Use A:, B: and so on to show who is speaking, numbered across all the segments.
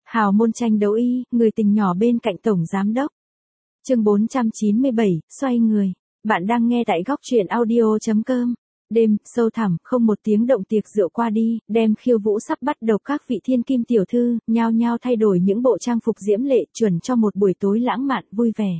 A: Hào môn tranh đấu y, người tình nhỏ bên cạnh tổng giám đốc. Chương 497, xoay người. Bạn đang nghe tại góc truyện audio.com. Đêm, sâu thẳm, không một tiếng động tiệc rượu qua đi, đem khiêu vũ sắp bắt đầu các vị thiên kim tiểu thư, nhao nhao thay đổi những bộ trang phục diễm lệ chuẩn cho một buổi tối lãng mạn vui vẻ.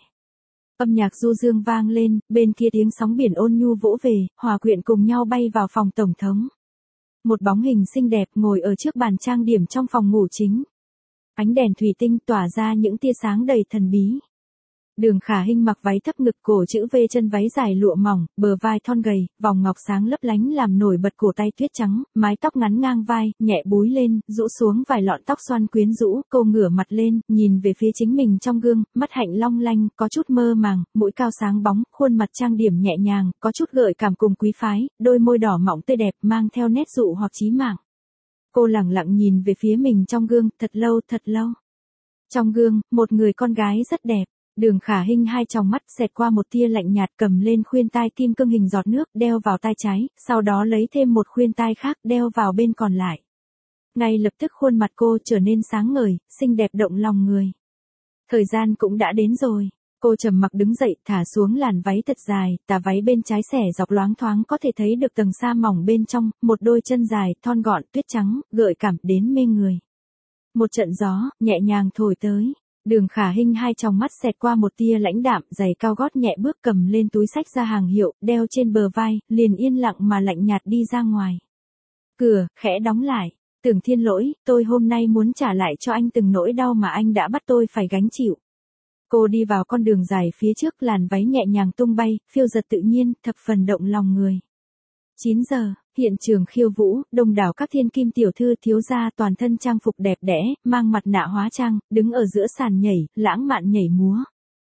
A: Âm nhạc du dương vang lên, bên kia tiếng sóng biển ôn nhu vỗ về, hòa quyện cùng nhau bay vào phòng tổng thống. Một bóng hình xinh đẹp ngồi ở trước bàn trang điểm trong phòng ngủ chính. Ánh đèn thủy tinh tỏa ra những tia sáng đầy thần bí. Đường Khả Hinh mặc váy thấp ngực cổ chữ V, chân váy dài lụa mỏng, bờ vai thon gầy, vòng ngọc sáng lấp lánh làm nổi bật cổ tay tuyết trắng, mái tóc ngắn ngang vai, nhẹ búi lên, rũ xuống vài lọn tóc xoăn quyến rũ, cô ngửa mặt lên, nhìn về phía chính mình trong gương, mắt hạnh long lanh, có chút mơ màng, mũi cao sáng bóng, khuôn mặt trang điểm nhẹ nhàng, có chút gợi cảm cùng quý phái, đôi môi đỏ mọng tươi đẹp mang theo nét dụ hoặc chí mạng. Cô lẳng lặng nhìn về phía mình trong gương, thật lâu thật lâu. Trong gương, một người con gái rất đẹp. Đường Khả Hinh hai tròng mắt xẹt qua một tia lạnh nhạt, cầm lên khuyên tai kim cương hình giọt nước đeo vào tai trái, sau đó lấy thêm một khuyên tai khác đeo vào bên còn lại. Ngay lập tức khuôn mặt cô trở nên sáng ngời, xinh đẹp động lòng người. Thời gian cũng đã đến rồi. Cô trầm mặc đứng dậy, thả xuống làn váy thật dài, tà váy bên trái xẻ dọc loáng thoáng có thể thấy được tầng sa mỏng bên trong, một đôi chân dài, thon gọn, tuyết trắng, gợi cảm đến mê người. Một trận gió, nhẹ nhàng thổi tới. Đường Khả Hinh hai tròng mắt xẹt qua một tia lãnh đạm, giày cao gót nhẹ bước cầm lên túi xách ra hàng hiệu, đeo trên bờ vai, liền yên lặng mà lạnh nhạt đi ra ngoài. Cửa, khẽ đóng lại. Tưởng Thiên Lỗi, tôi hôm nay muốn trả lại cho anh từng nỗi đau mà anh đã bắt tôi phải gánh chịu. Cô đi vào con đường dài phía trước, làn váy nhẹ nhàng tung bay, phiêu giật tự nhiên, thập phần động lòng người. 9 giờ, hiện trường khiêu vũ, đông đảo các thiên kim tiểu thư thiếu gia toàn thân trang phục đẹp đẽ, mang mặt nạ hóa trang, đứng ở giữa sàn nhảy, lãng mạn nhảy múa.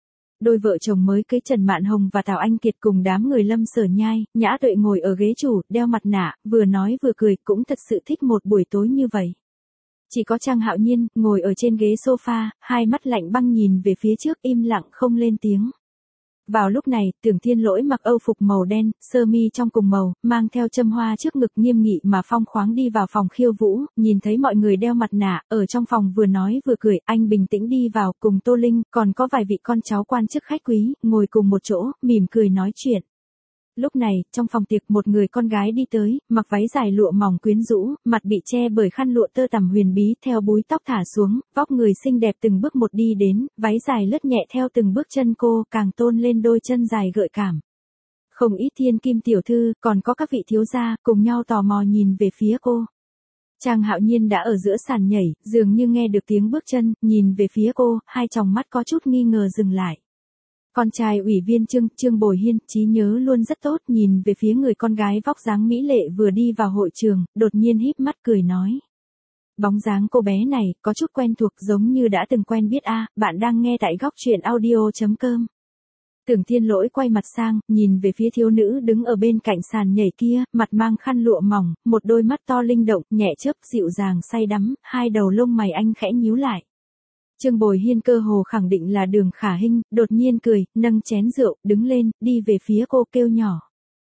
A: Đôi vợ chồng mới cưới Trần Mạn Hồng và Tào Anh Kiệt cùng đám người Lâm Sở Nhai, Nhã Tuệ ngồi ở ghế chủ, đeo mặt nạ, vừa nói vừa cười, cũng thật sự thích một buổi tối như vậy. Chỉ có Trang Hạo Nhiên, ngồi ở trên ghế sofa, hai mắt lạnh băng nhìn về phía trước im lặng không lên tiếng. Vào lúc này, Tưởng Thiên Lỗi mặc âu phục màu đen, sơ mi trong cùng màu, mang theo châm hoa trước ngực nghiêm nghị mà phong khoáng đi vào phòng khiêu vũ, nhìn thấy mọi người đeo mặt nạ, ở trong phòng vừa nói vừa cười, anh bình tĩnh đi vào, cùng Tô Linh, còn có vài vị con cháu quan chức khách quý, ngồi cùng một chỗ, mỉm cười nói chuyện. Lúc này, trong phòng tiệc một người con gái đi tới, mặc váy dài lụa mỏng quyến rũ, mặt bị che bởi khăn lụa tơ tằm huyền bí, theo búi tóc thả xuống, vóc người xinh đẹp từng bước một đi đến, váy dài lướt nhẹ theo từng bước chân cô, càng tôn lên đôi chân dài gợi cảm. Không ít thiên kim tiểu thư, còn có các vị thiếu gia, cùng nhau tò mò nhìn về phía cô. Trang Hạo Nhiên đã ở giữa sàn nhảy, dường như nghe được tiếng bước chân, nhìn về phía cô, hai tròng mắt có chút nghi ngờ dừng lại. Con trai ủy viên Trương Bồi Hiên, trí nhớ luôn rất tốt, nhìn về phía người con gái vóc dáng mỹ lệ vừa đi vào hội trường, đột nhiên híp mắt cười nói. Bóng dáng cô bé này, có chút quen thuộc giống như đã từng quen biết a. Bạn đang nghe tại góc truyện audio.com. Tưởng Thiên Lỗi quay mặt sang, nhìn về phía thiếu nữ đứng ở bên cạnh sàn nhảy kia, mặt mang khăn lụa mỏng, một đôi mắt to linh động, nhẹ chớp, dịu dàng say đắm, hai đầu lông mày anh khẽ nhíu lại. Trương Bồi Hiên cơ hồ khẳng định là Đường Khả Hinh, đột nhiên cười, nâng chén rượu, đứng lên, đi về phía cô kêu nhỏ.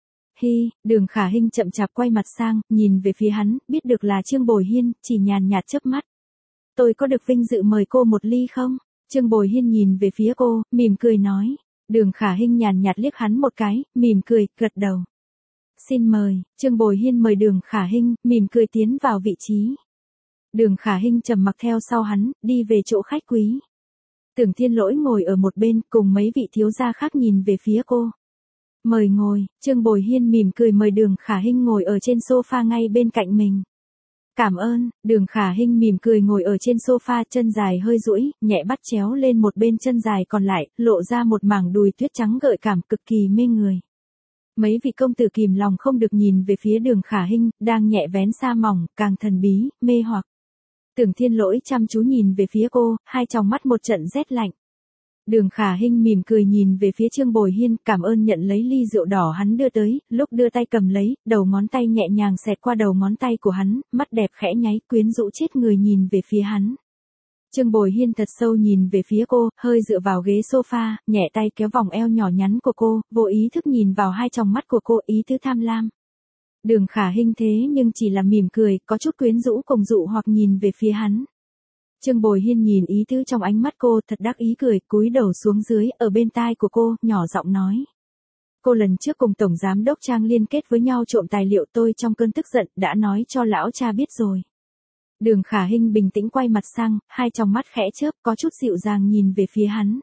A: Hi, Đường Khả Hinh chậm chạp quay mặt sang, nhìn về phía hắn, biết được là Trương Bồi Hiên, chỉ nhàn nhạt chớp mắt. Tôi có được vinh dự mời cô một ly không? Trương Bồi Hiên nhìn về phía cô, mỉm cười nói. Đường Khả Hinh nhàn nhạt liếc hắn một cái, mỉm cười, gật đầu. Xin mời, Trương Bồi Hiên mời Đường Khả Hinh, mỉm cười tiến vào vị trí. Đường Khả Hinh trầm mặc theo sau hắn, đi về chỗ khách quý. Tưởng Thiên Lỗi ngồi ở một bên, cùng mấy vị thiếu gia khác nhìn về phía cô. Mời ngồi, Trương Bồi Hiên mỉm cười mời Đường Khả Hinh ngồi ở trên sofa ngay bên cạnh mình. Cảm ơn, Đường Khả Hinh mỉm cười ngồi ở trên sofa, chân dài hơi duỗi, nhẹ bắt chéo lên một bên chân dài còn lại, lộ ra một mảng đùi tuyết trắng gợi cảm cực kỳ mê người. Mấy vị công tử kìm lòng không được nhìn về phía Đường Khả Hinh, đang nhẹ vén sa mỏng, càng thần bí, mê hoặc. Tưởng Thiên Lỗi chăm chú nhìn về phía cô, hai tròng mắt một trận rét lạnh. Đường Khả Hinh mỉm cười nhìn về phía Trương Bồi Hiên, cảm ơn nhận lấy ly rượu đỏ hắn đưa tới, lúc đưa tay cầm lấy, đầu ngón tay nhẹ nhàng xẹt qua đầu ngón tay của hắn, mắt đẹp khẽ nháy, quyến rũ chết người nhìn về phía hắn. Trương Bồi Hiên thật sâu nhìn về phía cô, hơi dựa vào ghế sofa, nhẹ tay kéo vòng eo nhỏ nhắn của cô, vô ý thức nhìn vào hai tròng mắt của cô, ý tứ tham lam. Đường Khả Hinh thế nhưng chỉ là mỉm cười, có chút quyến rũ cùng dụ hoặc nhìn về phía hắn. Trương Bồi Hiên nhìn ý tứ trong ánh mắt cô, thật đắc ý cười, cúi đầu xuống dưới, ở bên tai của cô, nhỏ giọng nói. Cô lần trước cùng Tổng Giám đốc Trang liên kết với nhau trộm tài liệu, tôi trong cơn tức giận, đã nói cho lão cha biết rồi. Đường Khả Hinh bình tĩnh quay mặt sang, hai tròng mắt khẽ chớp, có chút dịu dàng nhìn về phía hắn.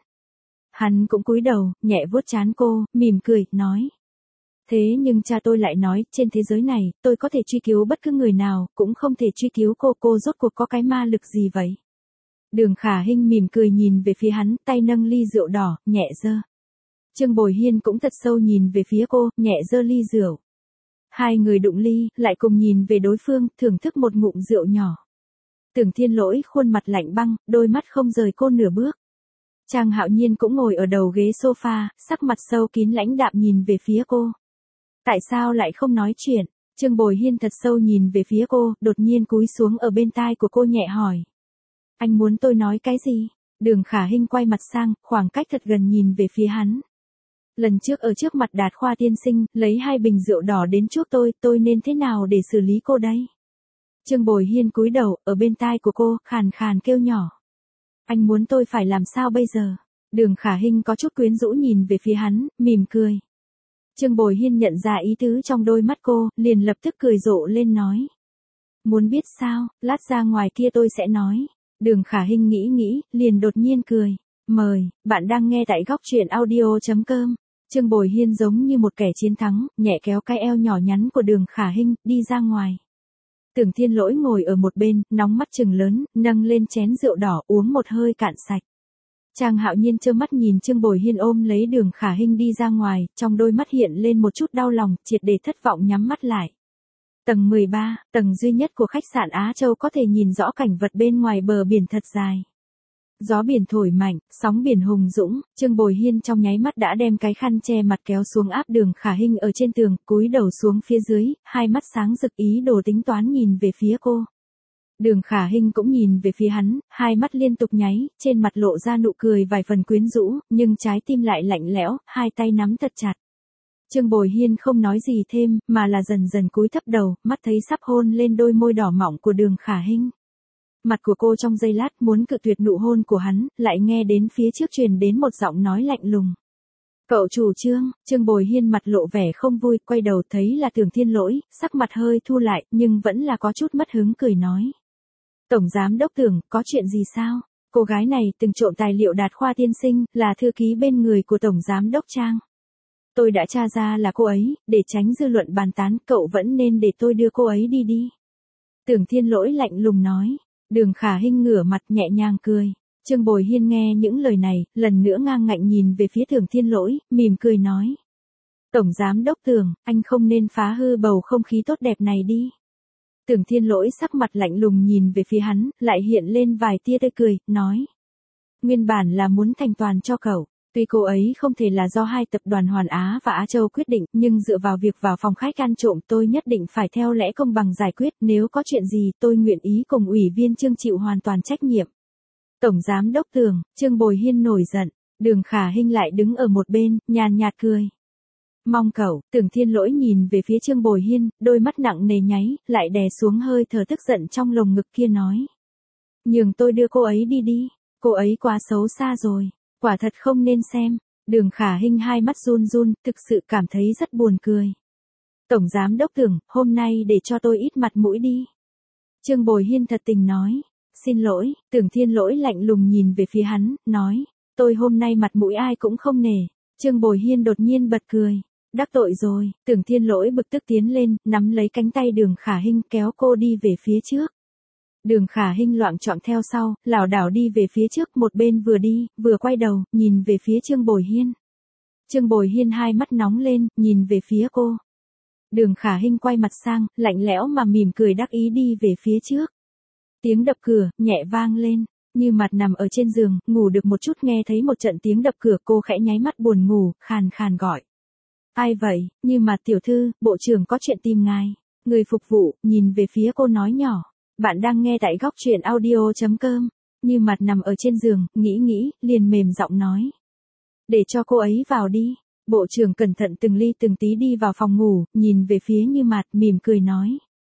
A: Hắn cũng cúi đầu, nhẹ vuốt trán cô, mỉm cười, nói. Thế nhưng cha tôi lại nói, trên thế giới này, tôi có thể truy cứu bất cứ người nào, cũng không thể truy cứu cô rốt cuộc có cái ma lực gì vậy? Đường Khả Hinh mỉm cười nhìn về phía hắn, tay nâng ly rượu đỏ, nhẹ giơ. Trương Bồi Hiên cũng thật sâu nhìn về phía cô, nhẹ giơ ly rượu. Hai người đụng ly, lại cùng nhìn về đối phương, thưởng thức một ngụm rượu nhỏ. Tưởng Thiên Lỗi khuôn mặt lạnh băng, đôi mắt không rời cô nửa bước. Trang Hạo Nhiên cũng ngồi ở đầu ghế sofa, sắc mặt sâu kín lãnh đạm nhìn về phía cô. Tại sao lại không nói chuyện? Trương Bồi Hiên thật sâu nhìn về phía cô, đột nhiên cúi xuống ở bên tai của cô nhẹ hỏi. Anh muốn tôi nói cái gì? Đường Khả Hinh quay mặt sang, khoảng cách thật gần nhìn về phía hắn. Lần trước ở trước mặt Đạt Khoa tiên sinh, lấy 2 bình rượu đỏ đến chuốc tôi nên thế nào để xử lý cô đây? Trương Bồi Hiên cúi đầu, ở bên tai của cô, khàn khàn kêu nhỏ. Anh muốn tôi phải làm sao bây giờ? Đường Khả Hinh có chút quyến rũ nhìn về phía hắn, mỉm cười. Trương Bồi Hiên nhận ra ý tứ trong đôi mắt cô, liền lập tức cười rộ lên nói. Muốn biết sao, lát ra ngoài kia tôi sẽ nói. Đường Khả Hinh nghĩ, liền đột nhiên cười. Mời, bạn đang nghe tại góc truyện audio.com. Trương Bồi Hiên giống như một kẻ chiến thắng, nhẹ kéo cái eo nhỏ nhắn của Đường Khả Hinh, đi ra ngoài. Tưởng Thiên Lỗi ngồi ở một bên, nóng mắt trừng lớn, nâng lên chén rượu đỏ uống một hơi cạn sạch. Trang Hạo Nhiên trơ mắt nhìn Trương Bồi Hiên ôm lấy Đường Khả Hinh đi ra ngoài, trong đôi mắt hiện lên một chút đau lòng, triệt để thất vọng nhắm mắt lại. Tầng 13, tầng duy nhất của khách sạn Á Châu có thể nhìn rõ cảnh vật bên ngoài bờ biển thật dài. Gió biển thổi mạnh, sóng biển hùng dũng, Trương Bồi Hiên trong nháy mắt đã đem cái khăn che mặt kéo xuống áp Đường Khả Hinh ở trên tường, cúi đầu xuống phía dưới, hai mắt sáng rực ý đồ tính toán nhìn về phía cô. Đường Khả Hinh cũng nhìn về phía hắn, hai mắt liên tục nháy, trên mặt lộ ra nụ cười vài phần quyến rũ, nhưng trái tim lại lạnh lẽo, hai tay nắm thật chặt. Trương Bồi Hiên không nói gì thêm, mà là dần dần cúi thấp đầu, mắt thấy sắp hôn lên đôi môi đỏ mọng của Đường Khả Hinh. Mặt của cô trong giây lát muốn cự tuyệt nụ hôn của hắn, lại nghe đến phía trước truyền đến một giọng nói lạnh lùng. Cậu chủ Trương Bồi Hiên mặt lộ vẻ không vui, quay đầu thấy là Tưởng Thiên Lỗi, sắc mặt hơi thu lại, nhưng vẫn là có chút mất hứng cười nói. Tổng Giám đốc Tưởng, có chuyện gì sao? Cô gái này từng trộm tài liệu Đạt Khoa tiên sinh, là thư ký bên người của Tổng Giám đốc Trang. Tôi đã tra ra là cô ấy, để tránh dư luận bàn tán, cậu vẫn nên để tôi đưa cô ấy đi. Tưởng Thiên Lỗi lạnh lùng nói. Đường Khả Hinh ngửa mặt nhẹ nhàng cười. Trương Bồi Hiên nghe những lời này, lần nữa ngang ngạnh nhìn về phía Tưởng Thiên Lỗi, mỉm cười nói. Tổng Giám đốc Tưởng, anh không nên phá hư bầu không khí tốt đẹp này đi. Tưởng Thiên Lỗi sắc mặt lạnh lùng nhìn về phía hắn, lại hiện lên vài tia tươi cười, nói. Nguyên bản là muốn thành toàn cho cậu. Tuy cô ấy không thể là do hai tập đoàn Hoàn Á và Á Châu quyết định, nhưng dựa vào việc vào phòng khách ăn trộm tôi nhất định phải theo lẽ công bằng giải quyết, nếu có chuyện gì tôi nguyện ý cùng ủy viên Trương chịu hoàn toàn trách nhiệm. Tổng Giám đốc Tưởng, Trương Bồi Hiên nổi giận, Đường Khả Hinh lại đứng ở một bên, nhàn nhạt cười. Mong cậu, Tưởng Thiên Lỗi nhìn về phía Trương Bồi Hiên, đôi mắt nặng nề nháy, lại đè xuống hơi thở tức giận trong lồng ngực kia nói. Nhường tôi đưa cô ấy đi, cô ấy quá xấu xa rồi. Quả thật không nên xem. Đường Khả Hinh hai mắt run run, thực sự cảm thấy rất buồn cười. Tổng Giám đốc Tưởng, hôm nay để cho tôi ít mặt mũi đi. Trương Bồi Hiên thật tình nói. Xin lỗi, Tưởng Thiên Lỗi lạnh lùng nhìn về phía hắn, nói. Tôi hôm nay mặt mũi ai cũng không nể. Trương Bồi Hiên đột nhiên bật cười. Đắc tội rồi, Tưởng Thiên Lỗi bực tức tiến lên, nắm lấy cánh tay Đường Khả Hinh kéo cô đi về phía trước. Đường Khả Hinh loạng choạng theo sau, lảo đảo đi về phía trước, một bên vừa đi, vừa quay đầu, nhìn về phía Trương Bồi Hiên. Trương Bồi Hiên hai mắt nóng lên, nhìn về phía cô. Đường Khả Hinh quay mặt sang, lạnh lẽo mà mỉm cười đắc ý đi về phía trước. Tiếng đập cửa, nhẹ vang lên, như mặt nằm ở trên giường, ngủ được một chút nghe thấy một trận tiếng đập cửa, cô khẽ nháy mắt buồn ngủ, khàn khàn gọi. Ai vậy, Như Mặt tiểu thư, bộ trưởng có chuyện tìm ngài. Người phục vụ, nhìn về phía cô nói nhỏ. Bạn đang nghe tại góc truyện audio.com. Như Mặt nằm ở trên giường, nghĩ, liền mềm giọng nói. Để cho cô ấy vào đi. Bộ trưởng cẩn thận từng ly từng tí đi vào phòng ngủ, nhìn về phía Như Mặt, mỉm cười nói.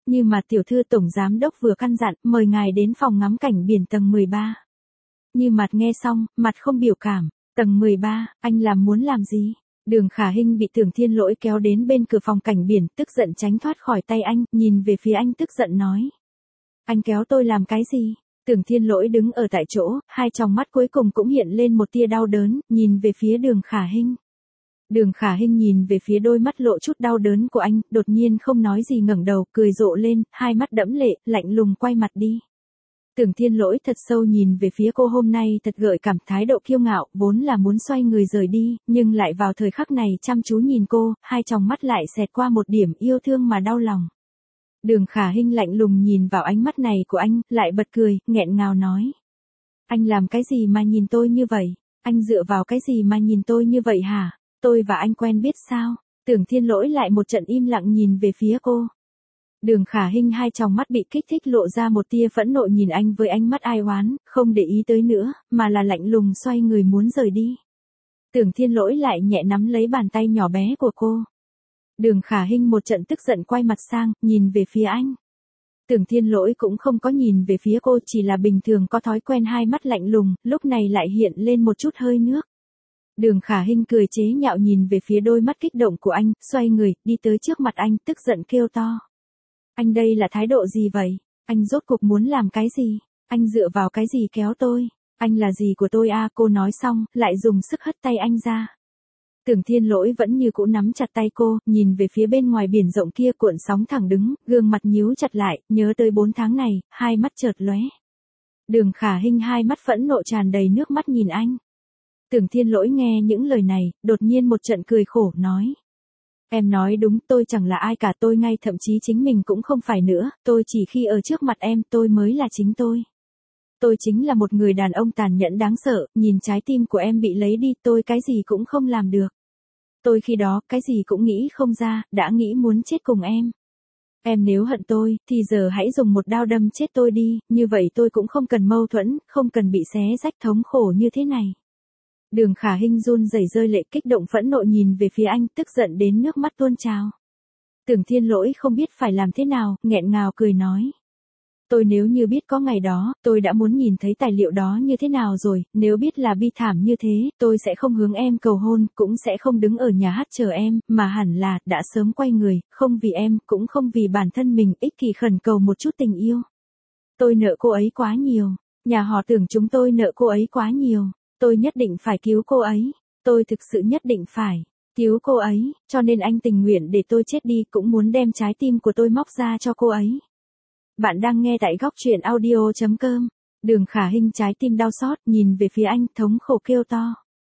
A: Như Mạt tiểu thư tổng giám đốc vừa căn dặn, mời ngài đến phòng ngắm cảnh biển tầng 13. Như Mạt nghe xong, mặt không biểu cảm. Tầng 13, anh muốn làm gì? Đường Khả Hinh bị Tưởng Thiên Lỗi kéo đến bên cửa phòng cảnh biển, tức giận tránh thoát khỏi tay anh, nhìn về phía anh tức giận nói. Anh kéo tôi làm cái gì? Tưởng Thiên Lỗi đứng ở tại chỗ, hai tròng mắt cuối cùng cũng hiện lên một tia đau đớn, nhìn về phía Đường Khả Hinh. Đường Khả Hinh nhìn về phía đôi mắt lộ chút đau đớn của anh, đột nhiên không nói gì ngẩng đầu, cười rộ lên, hai mắt đẫm lệ, lạnh lùng quay mặt đi. Tưởng Thiên Lỗi thật sâu nhìn về phía cô hôm nay thật gợi cảm, thái độ kiêu ngạo, vốn là muốn xoay người rời đi, nhưng lại vào thời khắc này chăm chú nhìn cô, hai tròng mắt lại xẹt qua một điểm yêu thương mà đau lòng. Đường Khả Hinh lạnh lùng nhìn vào ánh mắt này của anh, lại bật cười, nghẹn ngào nói. Anh làm cái gì mà nhìn tôi như vậy? Anh dựa vào cái gì mà nhìn tôi như vậy hả? Tôi và anh quen biết sao? Tưởng Thiên Lỗi lại một trận im lặng nhìn về phía cô. Đường Khả Hinh hai tròng mắt bị kích thích lộ ra một tia phẫn nộ nhìn anh với ánh mắt ai oán, không để ý tới nữa, mà là lạnh lùng xoay người muốn rời đi. Tưởng Thiên Lỗi lại nhẹ nắm lấy bàn tay nhỏ bé của cô. Đường Khả Hinh một trận tức giận quay mặt sang, nhìn về phía anh. Tưởng Thiên Lỗi cũng không có nhìn về phía cô, chỉ là bình thường có thói quen hai mắt lạnh lùng, lúc này lại hiện lên một chút hơi nước. Đường Khả Hinh cười chế nhạo nhìn về phía đôi mắt kích động của anh, xoay người, đi tới trước mặt anh, tức giận kêu to. Anh đây là thái độ gì vậy? Anh rốt cuộc muốn làm cái gì? Anh dựa vào cái gì kéo tôi? Anh là gì của tôi à? Cô nói xong, lại dùng sức hất tay anh ra. Tưởng Thiên Lỗi vẫn như cũ nắm chặt tay cô, nhìn về phía bên ngoài biển rộng kia cuộn sóng thẳng đứng, gương mặt nhíu chặt lại, nhớ tới 4 tháng này, hai mắt chợt lóe. Đường Khả Hinh hai mắt phẫn nộ tràn đầy nước mắt nhìn anh. Tưởng Thiên Lỗi nghe những lời này, đột nhiên một trận cười khổ, nói. Em nói đúng, tôi chẳng là ai cả, tôi ngay thậm chí chính mình cũng không phải nữa, tôi chỉ khi ở trước mặt em, tôi mới là chính tôi. Tôi chính là một người đàn ông tàn nhẫn đáng sợ, nhìn trái tim của em bị lấy đi, tôi cái gì cũng không làm được. Tôi khi đó, cái gì cũng nghĩ không ra, đã nghĩ muốn chết cùng em. Em nếu hận tôi, thì giờ hãy dùng một đao đâm chết tôi đi, như vậy tôi cũng không cần mâu thuẫn, không cần bị xé rách thống khổ như thế này. Đường Khả Hinh run rẩy rơi lệ, kích động phẫn nộ nhìn về phía anh, tức giận đến nước mắt tuôn trào. Tưởng Thiên Lỗi không biết phải làm thế nào, nghẹn ngào cười nói. Tôi nếu như biết có ngày đó, tôi đã muốn nhìn thấy tài liệu đó như thế nào rồi, nếu biết là bi thảm như thế, tôi sẽ không hướng em cầu hôn, cũng sẽ không đứng ở nhà hát chờ em, mà hẳn là, đã sớm quay người, không vì em, cũng không vì bản thân mình, ích kỷ khẩn cầu một chút tình yêu. Tôi nợ cô ấy quá nhiều, nhà họ Tưởng chúng tôi nợ cô ấy quá nhiều, tôi nhất định phải cứu cô ấy, tôi thực sự nhất định phải cứu cô ấy, cho nên anh tình nguyện để tôi chết đi, cũng muốn đem trái tim của tôi móc ra cho cô ấy. Bạn đang nghe tại góc truyện audio.com. Đường Khả Hinh trái tim đau xót, nhìn về phía anh, thống khổ kêu to.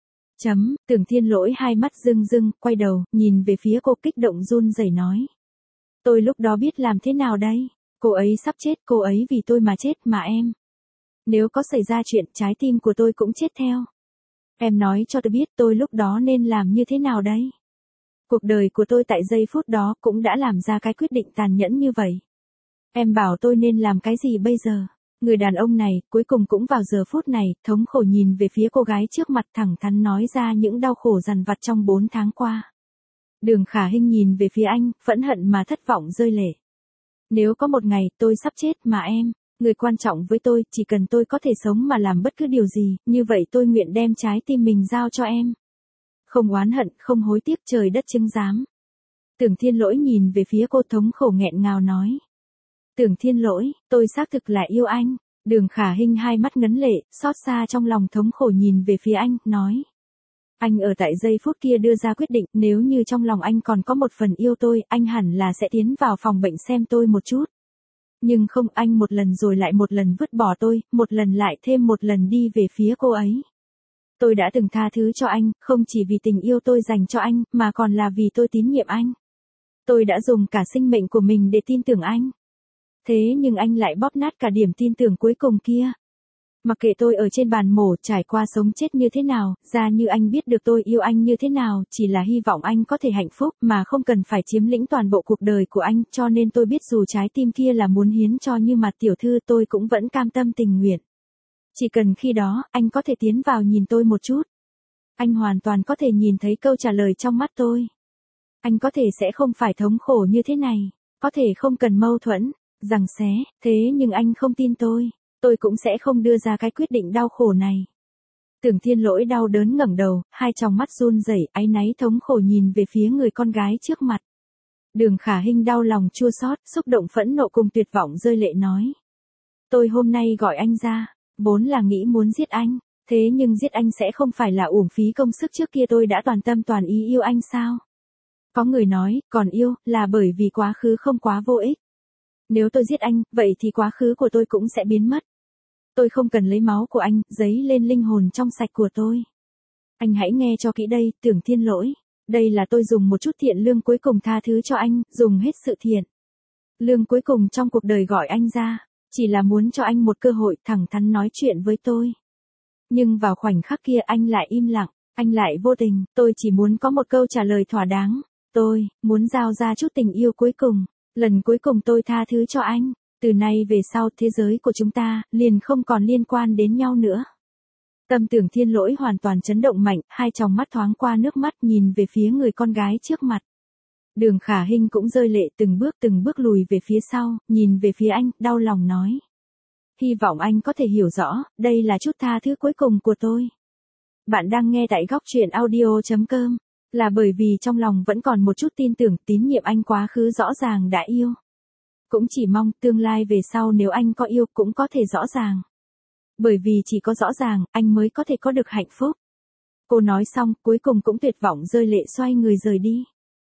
A: Tưởng Thiên Lỗi hai mắt rưng rưng, quay đầu, nhìn về phía cô kích động run rẩy nói. Tôi lúc đó biết làm thế nào đây? Cô ấy sắp chết, cô ấy vì tôi mà chết mà em. Nếu có xảy ra chuyện, trái tim của tôi cũng chết theo. Em nói cho tôi biết tôi lúc đó nên làm như thế nào đây? Cuộc đời của tôi tại giây phút đó cũng đã làm ra cái quyết định tàn nhẫn như vậy. Em bảo tôi nên làm cái gì bây giờ? Người đàn ông này, cuối cùng cũng vào giờ phút này, thống khổ nhìn về phía cô gái trước mặt, thẳng thắn nói ra những đau khổ dằn vặt trong 4 tháng qua. Đường Khả Hinh nhìn về phía anh, phẫn hận mà thất vọng rơi lệ. Nếu có một ngày, tôi sắp chết mà em, người quan trọng với tôi, chỉ cần tôi có thể sống mà làm bất cứ điều gì, như vậy tôi nguyện đem trái tim mình giao cho em. Không oán hận, không hối tiếc, trời đất chứng giám. Tưởng Thiên Lỗi nhìn về phía cô, thống khổ nghẹn ngào nói. Tưởng Thiên Lỗi, tôi xác thực là yêu anh. Đường Khả Hinh hai mắt ngấn lệ, xót xa trong lòng thống khổ nhìn về phía anh, nói. Anh ở tại giây phút kia đưa ra quyết định, nếu như trong lòng anh còn có một phần yêu tôi, anh hẳn là sẽ tiến vào phòng bệnh xem tôi một chút. Nhưng không, anh một lần rồi lại một lần vứt bỏ tôi, một lần lại thêm một lần đi về phía cô ấy. Tôi đã từng tha thứ cho anh, không chỉ vì tình yêu tôi dành cho anh, mà còn là vì tôi tín nhiệm anh. Tôi đã dùng cả sinh mệnh của mình để tin tưởng anh. Thế nhưng anh lại bóp nát cả điểm tin tưởng cuối cùng kia. Mặc kệ tôi ở trên bàn mổ trải qua sống chết như thế nào, ra như anh biết được tôi yêu anh như thế nào, chỉ là hy vọng anh có thể hạnh phúc mà không cần phải chiếm lĩnh toàn bộ cuộc đời của anh, cho nên tôi biết dù trái tim kia là muốn hiến cho Như Mạt tiểu thư, tôi cũng vẫn cam tâm tình nguyện. Chỉ cần khi đó, anh có thể tiến vào nhìn tôi một chút. Anh hoàn toàn có thể nhìn thấy câu trả lời trong mắt tôi. Anh có thể sẽ không phải thống khổ như thế này. Có thể không cần mâu thuẫn, giằng xé, thế nhưng anh không tin tôi cũng sẽ không đưa ra cái quyết định đau khổ này. Tưởng Thiên Lỗi đau đớn ngẩng đầu, hai tròng mắt run rẩy, áy náy thống khổ nhìn về phía người con gái trước mặt. Đường Khả Hinh đau lòng chua xót, xúc động phẫn nộ cùng tuyệt vọng rơi lệ nói. Tôi hôm nay gọi anh ra, vốn là nghĩ muốn giết anh, thế nhưng giết anh sẽ không phải là uổng phí công sức trước kia tôi đã toàn tâm toàn ý yêu anh sao? Có người nói, còn yêu, là bởi vì quá khứ không quá vô ích. Nếu tôi giết anh, vậy thì quá khứ của tôi cũng sẽ biến mất. Tôi không cần lấy máu của anh, dấy lên linh hồn trong sạch của tôi. Anh hãy nghe cho kỹ đây, Tưởng Thiên Lỗi. Đây là tôi dùng một chút thiện lương cuối cùng tha thứ cho anh, dùng hết sự thiện lương cuối cùng trong cuộc đời gọi anh ra, chỉ là muốn cho anh một cơ hội thẳng thắn nói chuyện với tôi. Nhưng vào khoảnh khắc kia anh lại im lặng, anh lại vô tình, tôi chỉ muốn có một câu trả lời thỏa đáng. Tôi muốn giao ra chút tình yêu cuối cùng, lần cuối cùng tôi tha thứ cho anh. Từ nay về sau thế giới của chúng ta liền không còn liên quan đến nhau nữa. Tâm Tưởng Thiên Lỗi hoàn toàn chấn động mạnh, hai tròng mắt thoáng qua nước mắt nhìn về phía người con gái trước mặt. Đường Khả Hinh cũng rơi lệ từng bước lùi về phía sau, nhìn về phía anh, đau lòng nói. Hy vọng anh có thể hiểu rõ, đây là chút tha thứ cuối cùng của tôi. Bạn đang nghe tại góc truyện audio.com, là bởi vì trong lòng vẫn còn một chút tin tưởng, tín nhiệm anh quá khứ rõ ràng đã yêu. Cũng chỉ mong tương lai về sau nếu anh có yêu cũng có thể rõ ràng. Bởi vì chỉ có rõ ràng, anh mới có thể có được hạnh phúc. Cô nói xong, cuối cùng cũng tuyệt vọng rơi lệ xoay người rời đi.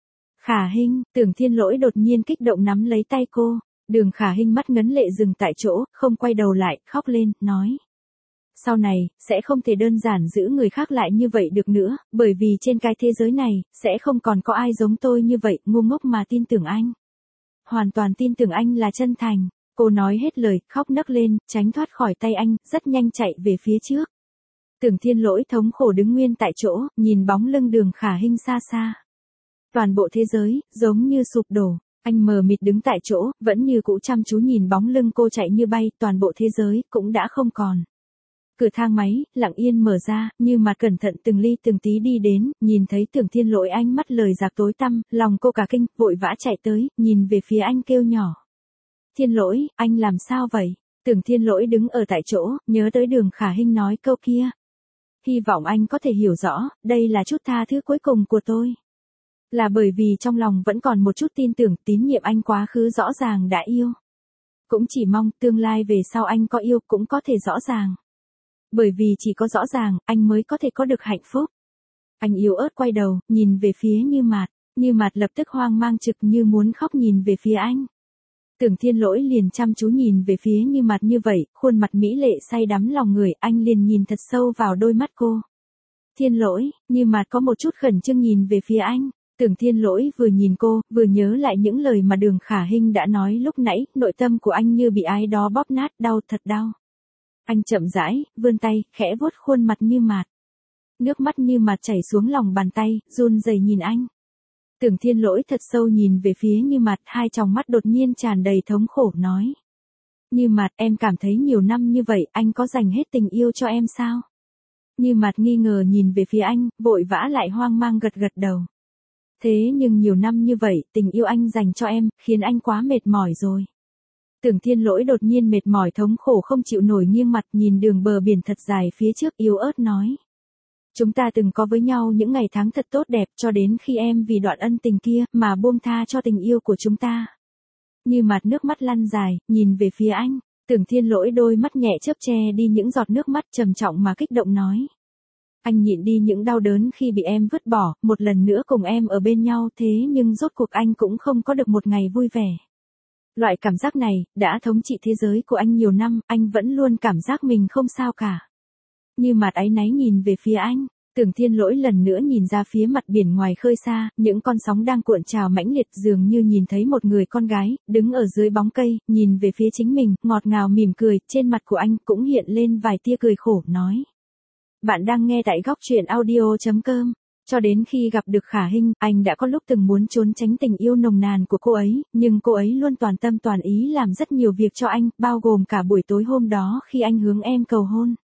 A: Khả Hinh, Tưởng Thiên Lỗi đột nhiên kích động nắm lấy tay cô. Đường Khả Hinh mắt ngấn lệ dừng tại chỗ, không quay đầu lại, khóc lên, nói. Sau này, sẽ không thể đơn giản giữ người khác lại như vậy được nữa, bởi vì trên cái thế giới này, sẽ không còn có ai giống tôi như vậy, ngu ngốc mà tin tưởng anh. Hoàn toàn tin tưởng anh là chân thành. Cô nói hết lời, khóc nấc lên, tránh thoát khỏi tay anh, rất nhanh chạy về phía trước. Tưởng Thiên Lỗi thống khổ đứng nguyên tại chỗ, nhìn bóng lưng Đường Khả Hinh xa xa. Toàn bộ thế giới, giống như sụp đổ. Anh mờ mịt đứng tại chỗ, vẫn như cũ chăm chú nhìn bóng lưng cô chạy như bay, toàn bộ thế giới, cũng đã không còn. Cửa thang máy, lặng yên mở ra, Như Mạt cẩn thận từng ly từng tí đi đến, nhìn thấy Tưởng Thiên Lỗi ánh mắt lời rạc tối tăm, lòng cô cả kinh, vội vã chạy tới, nhìn về phía anh kêu nhỏ. Thiên Lỗi, anh làm sao vậy? Tưởng Thiên Lỗi đứng ở tại chỗ, nhớ tới Đường Khả Hinh nói câu kia. Hy vọng anh có thể hiểu rõ, đây là chút tha thứ cuối cùng của tôi. Là bởi vì trong lòng vẫn còn một chút tin tưởng, tín nhiệm anh quá khứ rõ ràng đã yêu. Cũng chỉ mong tương lai về sau anh có yêu cũng có thể rõ ràng. Bởi vì chỉ có rõ ràng, anh mới có thể có được hạnh phúc. Anh yếu ớt quay đầu, nhìn về phía Như Mạt lập tức hoang mang trực như muốn khóc nhìn về phía anh. Tưởng Thiên Lỗi liền chăm chú nhìn về phía Như Mạt như vậy, khuôn mặt mỹ lệ say đắm lòng người, anh liền nhìn thật sâu vào đôi mắt cô. Thiên Lỗi, Như Mạt có một chút khẩn trương nhìn về phía anh. Tưởng Thiên Lỗi vừa nhìn cô, vừa nhớ lại những lời mà Đường Khả Hinh đã nói lúc nãy, nội tâm của anh như bị ai đó bóp nát, đau thật đau. Anh chậm rãi, vươn tay, khẽ vuốt khuôn mặt Như Mạt. Nước mắt Như Mạt chảy xuống lòng bàn tay, run rẩy nhìn anh. Tưởng Thiên Lỗi thật sâu nhìn về phía Như Mạt, hai tròng mắt đột nhiên tràn đầy thống khổ nói. Như Mạt, em cảm thấy nhiều năm như vậy, anh có dành hết tình yêu cho em sao? Như Mạt nghi ngờ nhìn về phía anh, vội vã lại hoang mang gật gật đầu. Thế nhưng nhiều năm như vậy, tình yêu anh dành cho em, khiến anh quá mệt mỏi rồi. Tưởng Thiên Lỗi đột nhiên mệt mỏi thống khổ không chịu nổi nghiêng mặt nhìn đường bờ biển thật dài phía trước yếu ớt nói. Chúng ta từng có với nhau những ngày tháng thật tốt đẹp cho đến khi em vì đoạn ân tình kia mà buông tha cho tình yêu của chúng ta. Như Mạt nước mắt lăn dài, nhìn về phía anh. Tưởng Thiên Lỗi đôi mắt nhẹ chớp che đi những giọt nước mắt trầm trọng mà kích động nói. Anh nhịn đi những đau đớn khi bị em vứt bỏ, một lần nữa cùng em ở bên nhau thế nhưng rốt cuộc anh cũng không có được một ngày vui vẻ. Loại cảm giác này, đã thống trị thế giới của anh nhiều năm, anh vẫn luôn cảm giác mình không sao cả. Như Mạt áy náy nhìn về phía anh, Tưởng Thiên Lỗi lần nữa nhìn ra phía mặt biển ngoài khơi xa, những con sóng đang cuộn trào mãnh liệt dường như nhìn thấy một người con gái, đứng ở dưới bóng cây, nhìn về phía chính mình, ngọt ngào mỉm cười, trên mặt của anh cũng hiện lên vài tia cười khổ nói. Bạn đang nghe tại góc truyện audio.com. Cho đến khi gặp được Khả Hinh, anh đã có lúc từng muốn trốn tránh tình yêu nồng nàn của cô ấy, nhưng cô ấy luôn toàn tâm toàn ý làm rất nhiều việc cho anh, bao gồm cả buổi tối hôm đó khi anh hướng em cầu hôn.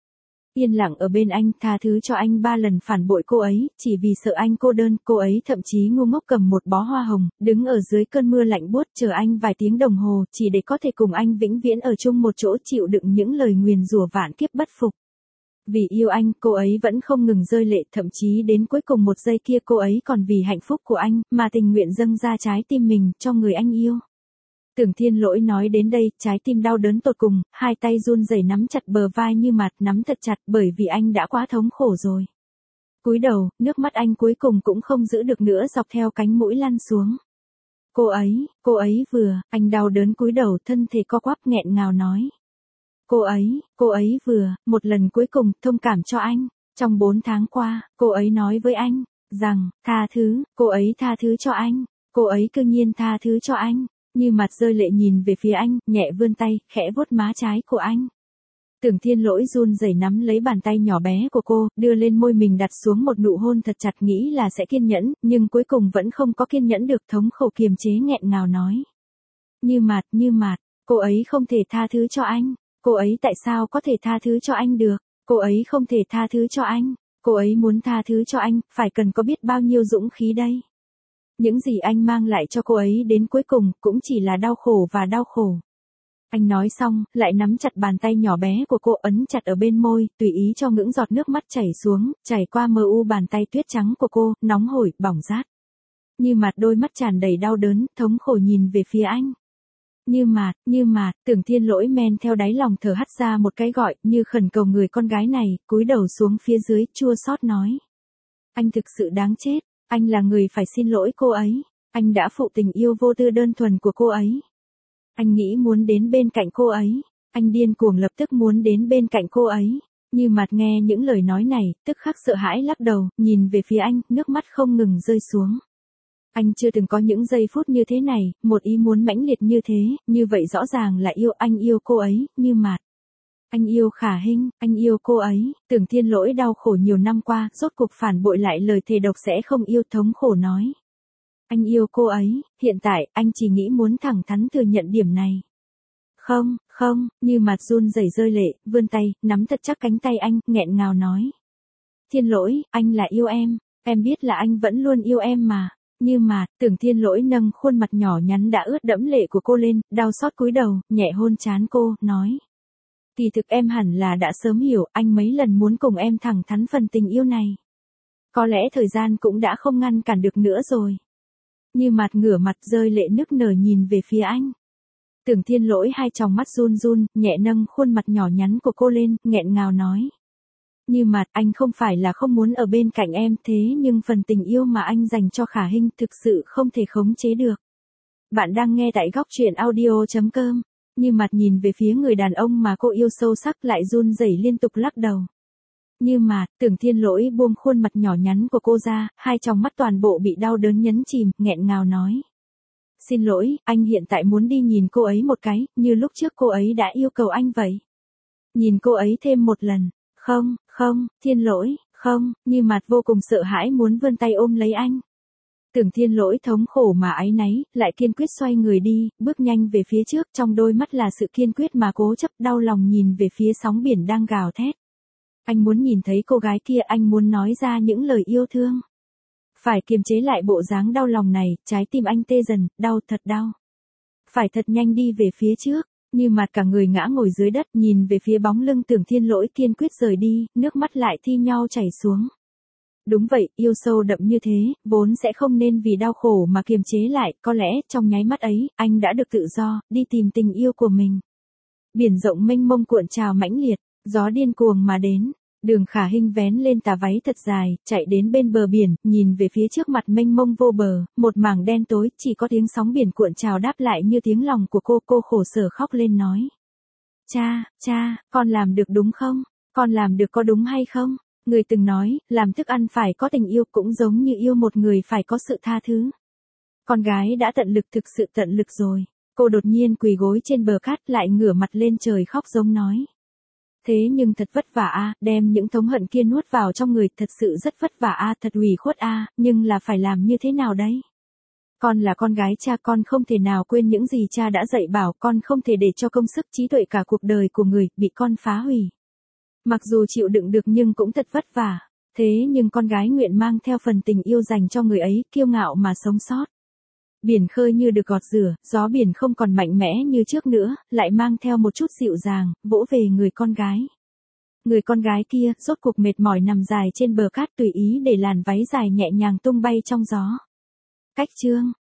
A: Yên lặng ở bên anh, tha thứ cho anh 3 lần phản bội cô ấy, chỉ vì sợ anh cô đơn, cô ấy thậm chí ngu ngốc cầm một bó hoa hồng, đứng ở dưới cơn mưa lạnh buốt chờ anh vài tiếng đồng hồ, chỉ để có thể cùng anh vĩnh viễn ở chung một chỗ chịu đựng những lời nguyền rủa vạn kiếp bất phục. Vì yêu anh, cô ấy vẫn không ngừng rơi lệ, thậm chí đến cuối cùng một giây kia cô ấy còn vì hạnh phúc của anh, mà tình nguyện dâng ra trái tim mình, cho người anh yêu. Tưởng Thiên Lỗi nói đến đây, trái tim đau đớn tột cùng, hai tay run rẩy nắm chặt bờ vai như mặt, nắm thật chặt, bởi vì anh đã quá thống khổ rồi. Cúi đầu, nước mắt anh cuối cùng cũng không giữ được nữa dọc theo cánh mũi lăn xuống. Cô ấy vừa, anh đau đớn cúi đầu, thân thể co quắp nghẹn ngào nói. Cô ấy vừa, một lần cuối cùng, thông cảm cho anh. Trong 4 tháng qua, cô ấy nói với anh, rằng, tha thứ, cô ấy tha thứ cho anh. Cô ấy cương nhiên tha thứ cho anh. Như mặt rơi lệ nhìn về phía anh, nhẹ vươn tay, khẽ vuốt má trái của anh. Tưởng Thiên Lỗi run rẩy nắm lấy bàn tay nhỏ bé của cô, đưa lên môi mình đặt xuống một nụ hôn thật chặt nghĩ là sẽ kiên nhẫn, nhưng cuối cùng vẫn không có kiên nhẫn được thống khổ kiềm chế nghẹn ngào nói. Như mặt, cô ấy không thể tha thứ cho anh. Cô ấy tại sao có thể tha thứ cho anh được? Cô ấy không thể tha thứ cho anh. Cô ấy muốn tha thứ cho anh, phải cần có biết bao nhiêu dũng khí đây. Những gì anh mang lại cho cô ấy đến cuối cùng, cũng chỉ là đau khổ và đau khổ. Anh nói xong, lại nắm chặt bàn tay nhỏ bé của cô ấn chặt ở bên môi, tùy ý cho những giọt nước mắt chảy xuống, chảy qua mờ u bàn tay tuyết trắng của cô, nóng hổi, bỏng rát. Như mặt đôi mắt tràn đầy đau đớn, thống khổ nhìn về phía anh. Như mạt, Tưởng Thiên Lỗi men theo đáy lòng thở hắt ra một cái gọi, như khẩn cầu người con gái này, cúi đầu xuống phía dưới, chua xót nói. Anh thực sự đáng chết, anh là người phải xin lỗi cô ấy, anh đã phụ tình yêu vô tư đơn thuần của cô ấy. Anh nghĩ muốn đến bên cạnh cô ấy, anh điên cuồng lập tức muốn đến bên cạnh cô ấy. Như mặt nghe những lời nói này, tức khắc sợ hãi lắc đầu, nhìn về phía anh, nước mắt không ngừng rơi xuống. Anh chưa từng có những giây phút như thế này, một ý muốn mãnh liệt như thế, như vậy rõ ràng là yêu, anh yêu cô ấy, Như Mạt. Anh yêu Khả Hinh, anh yêu cô ấy. Tưởng Thiên Lỗi đau khổ nhiều năm qua, rốt cuộc phản bội lại lời thề độc sẽ không yêu, thống khổ nói. Anh yêu cô ấy, hiện tại, anh chỉ nghĩ muốn thẳng thắn thừa nhận điểm này. Không, Như Mạt run rẩy rơi lệ, vươn tay, nắm thật chắc cánh tay anh, nghẹn ngào nói. Thiên Lỗi, anh là yêu em biết là anh vẫn luôn yêu em mà. Như Mạt, Tưởng Thiên Lỗi nâng khuôn mặt nhỏ nhắn đã ướt đẫm lệ của cô lên, đau xót cúi đầu, nhẹ hôn trán cô, nói. Kỳ thực em hẳn là đã sớm hiểu, anh mấy lần muốn cùng em thẳng thắn phần tình yêu này. Có lẽ thời gian cũng đã không ngăn cản được nữa rồi. Như Mạt ngửa mặt rơi lệ nức nở nhìn về phía anh. Tưởng Thiên Lỗi hai tròng mắt run run, nhẹ nâng khuôn mặt nhỏ nhắn của cô lên, nghẹn ngào nói. Như Mạt, anh không phải là không muốn ở bên cạnh em, thế nhưng phần tình yêu mà anh dành cho Khả Hinh thực sự không thể khống chế được. Bạn đang nghe tại góc truyện audio.com. Như Mạt nhìn về phía người đàn ông mà cô yêu sâu sắc lại run rẩy liên tục lắc đầu. Như Mạt, Tưởng Thiên Lỗi buông khuôn mặt nhỏ nhắn của cô ra, hai tròng mắt toàn bộ bị đau đớn nhấn chìm, nghẹn ngào nói. Xin lỗi, anh hiện tại muốn đi nhìn cô ấy một cái, như lúc trước cô ấy đã yêu cầu anh vậy. Nhìn cô ấy thêm một lần. Không, Thiên Lỗi, không, Như Mạt vô cùng sợ hãi muốn vươn tay ôm lấy anh. Tưởng Thiên Lỗi thống khổ mà áy náy, lại kiên quyết xoay người đi, bước nhanh về phía trước, trong đôi mắt là sự kiên quyết mà cố chấp, đau lòng nhìn về phía sóng biển đang gào thét. Anh muốn nhìn thấy cô gái kia, anh muốn nói ra những lời yêu thương. Phải kiềm chế lại bộ dáng đau lòng này, trái tim anh tê dần, đau thật đau. Phải thật nhanh đi về phía trước. Như Mạt cả người ngã ngồi dưới đất, nhìn về phía bóng lưng Tưởng Thiên Lỗi kiên quyết rời đi, nước mắt lại thi nhau chảy xuống. Đúng vậy, yêu sâu đậm như thế, vốn sẽ không nên vì đau khổ mà kiềm chế lại, có lẽ, trong nháy mắt ấy, anh đã được tự do, đi tìm tình yêu của mình. Biển rộng mênh mông cuộn trào mãnh liệt, gió điên cuồng mà đến. Đường Khả Hinh vén lên tà váy thật dài, chạy đến bên bờ biển, nhìn về phía trước mặt mênh mông vô bờ, một mảng đen tối, chỉ có tiếng sóng biển cuộn trào đáp lại như tiếng lòng của cô khổ sở khóc lên nói. Cha, con làm được đúng không? Con làm được có đúng hay không? Người từng nói, làm thức ăn phải có tình yêu cũng giống như yêu một người phải có sự tha thứ. Con gái đã tận lực thực sự tận lực rồi. Cô đột nhiên quỳ gối trên bờ cát lại ngửa mặt lên trời khóc giống nói. Thế nhưng thật vất vả a, đem những thống hận kia nuốt vào trong người, thật sự rất vất vả a, thật ủy khuất a, nhưng là phải làm như thế nào đấy? Con là con gái cha, con không thể nào quên những gì cha đã dạy bảo, con không thể để cho công sức trí tuệ cả cuộc đời của người bị con phá hủy. Mặc dù chịu đựng được nhưng cũng thật vất vả. Thế nhưng con gái nguyện mang theo phần tình yêu dành cho người ấy, kiêu ngạo mà sống sót. Biển khơi như được gọt rửa, gió biển không còn mạnh mẽ như trước nữa, lại mang theo một chút dịu dàng, vỗ về người con gái. Người con gái kia, rốt cuộc mệt mỏi nằm dài trên bờ cát tùy ý để làn váy dài nhẹ nhàng tung bay trong gió. Cách chương